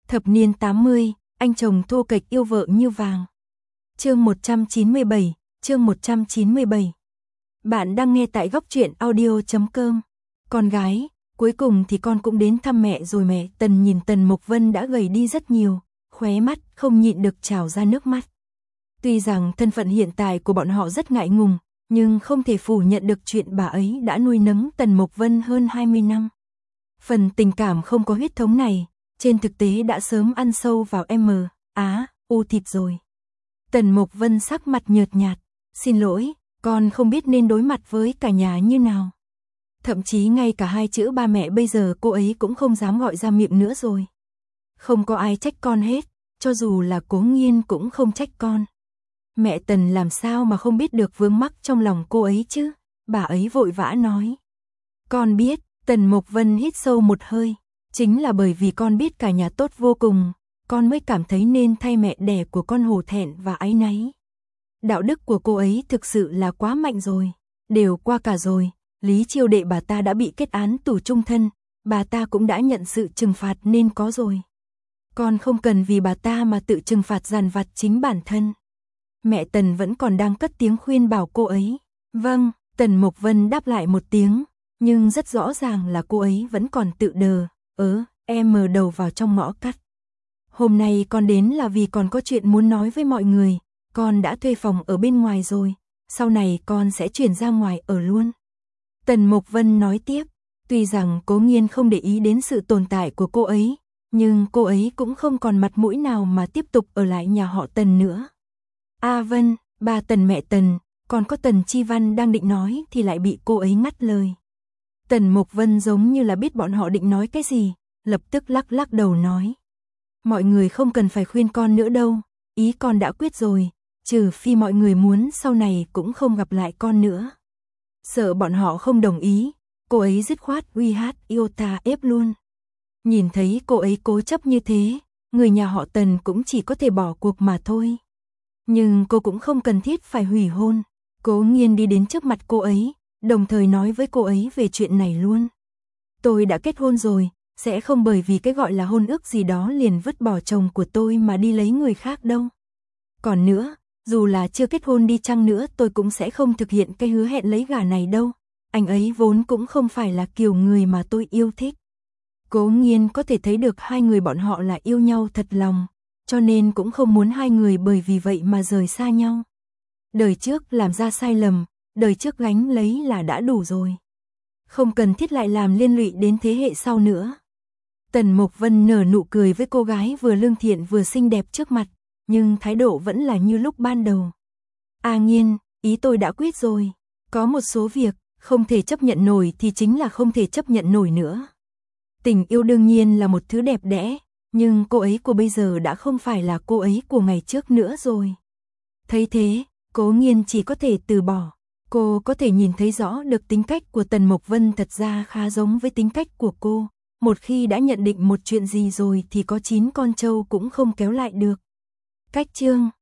Thập niên 80, anh chồng thô kệch yêu vợ như vàng. Chương 197, chương 197. Bạn đang nghe tại góc truyện audio.com. Con gái, cuối cùng thì con cũng đến thăm mẹ rồi. Mẹ Tần nhìn Tần Mục Vân đã gầy đi rất nhiều, khóe mắt không nhịn được trào ra nước mắt. Tuy rằng thân phận hiện tại của bọn họ rất ngại ngùng, nhưng không thể phủ nhận được chuyện bà ấy đã nuôi nấng Tần Mục Vân hơn 20 năm. Phần tình cảm không có huyết thống này, trên thực tế đã sớm ăn sâu vào u thịt rồi. Tần Mục Vân sắc mặt nhợt nhạt, xin lỗi, con không biết nên đối mặt với cả nhà như nào. Thậm chí ngay cả hai chữ ba mẹ bây giờ cô ấy cũng không dám gọi ra miệng nữa rồi. Không có ai trách con hết, cho dù là Cố Nghiên cũng không trách con. Mẹ Tần làm sao mà không biết được vướng mắc trong lòng cô ấy chứ, bà ấy vội vã nói. Con biết, Tần Mục Vân hít sâu một hơi, chính là bởi vì con biết cả nhà tốt vô cùng, con mới cảm thấy nên thay mẹ đẻ của con hổ thẹn và áy náy. Đạo đức của cô ấy thực sự là quá mạnh rồi, đều qua cả rồi, Lý Chiêu đệ bà ta đã bị kết án tù chung thân, bà ta cũng đã nhận sự trừng phạt nên có rồi. Con không cần vì bà ta mà tự trừng phạt dằn vặt chính bản thân. Mẹ Tần vẫn còn đang cất tiếng khuyên bảo cô ấy. Vâng, Tần Mục Vân đáp lại một tiếng, nhưng rất rõ ràng là cô ấy vẫn còn tự đờ, em mờ đầu vào trong ngõ cắt. Hôm nay con đến là vì còn có chuyện muốn nói với mọi người, con đã thuê phòng ở bên ngoài rồi, sau này con sẽ chuyển ra ngoài ở luôn. Tần Mục Vân nói tiếp, tuy rằng Cố Nghiên không để ý đến sự tồn tại của cô ấy, nhưng cô ấy cũng không còn mặt mũi nào mà tiếp tục ở lại nhà họ Tần nữa. Vân, ba Tần mẹ Tần, còn có Tần Chi Văn đang định nói thì lại bị cô ấy ngắt lời. Tần Mục Vân giống như là biết bọn họ định nói cái gì, lập tức lắc lắc đầu nói. Mọi người không cần phải khuyên con nữa đâu, ý con đã quyết rồi, trừ phi mọi người muốn sau này cũng không gặp lại con nữa. Sợ bọn họ không đồng ý, cô ấy dứt khoát iota ép luôn. Nhìn thấy cô ấy cố chấp như thế, người nhà họ Tần cũng chỉ có thể bỏ cuộc mà thôi. Nhưng cô cũng không cần thiết phải hủy hôn. Cố Nghiên đi đến trước mặt cô ấy, đồng thời nói với cô ấy về chuyện này luôn. Tôi đã kết hôn rồi, sẽ không bởi vì cái gọi là hôn ước gì đó liền vứt bỏ chồng của tôi mà đi lấy người khác đâu. Còn nữa, dù là chưa kết hôn đi chăng nữa tôi cũng sẽ không thực hiện cái hứa hẹn lấy gả này đâu. Anh ấy vốn cũng không phải là kiểu người mà tôi yêu thích. Cố Nghiên có thể thấy được hai người bọn họ là yêu nhau thật lòng, cho nên cũng không muốn hai người bởi vì vậy mà rời xa nhau. Đời trước làm ra sai lầm, đời trước gánh lấy là đã đủ rồi. Không cần thiết lại làm liên lụy đến thế hệ sau nữa. Tần Mục Vân nở nụ cười với cô gái vừa lương thiện vừa xinh đẹp trước mặt, nhưng thái độ vẫn là như lúc ban đầu. Nghiên, ý tôi đã quyết rồi. Có một số việc, không thể chấp nhận nổi thì chính là không thể chấp nhận nổi nữa. Tình yêu đương nhiên là một thứ đẹp đẽ, nhưng cô ấy của bây giờ đã không phải là cô ấy của ngày trước nữa rồi. Thấy thế, Cố Nghiên chỉ có thể từ bỏ. Cô có thể nhìn thấy rõ được tính cách của Tần Mục Vân thật ra khá giống với tính cách của cô. Một khi đã nhận định một chuyện gì rồi thì có 9 con trâu cũng không kéo lại được. Cách chương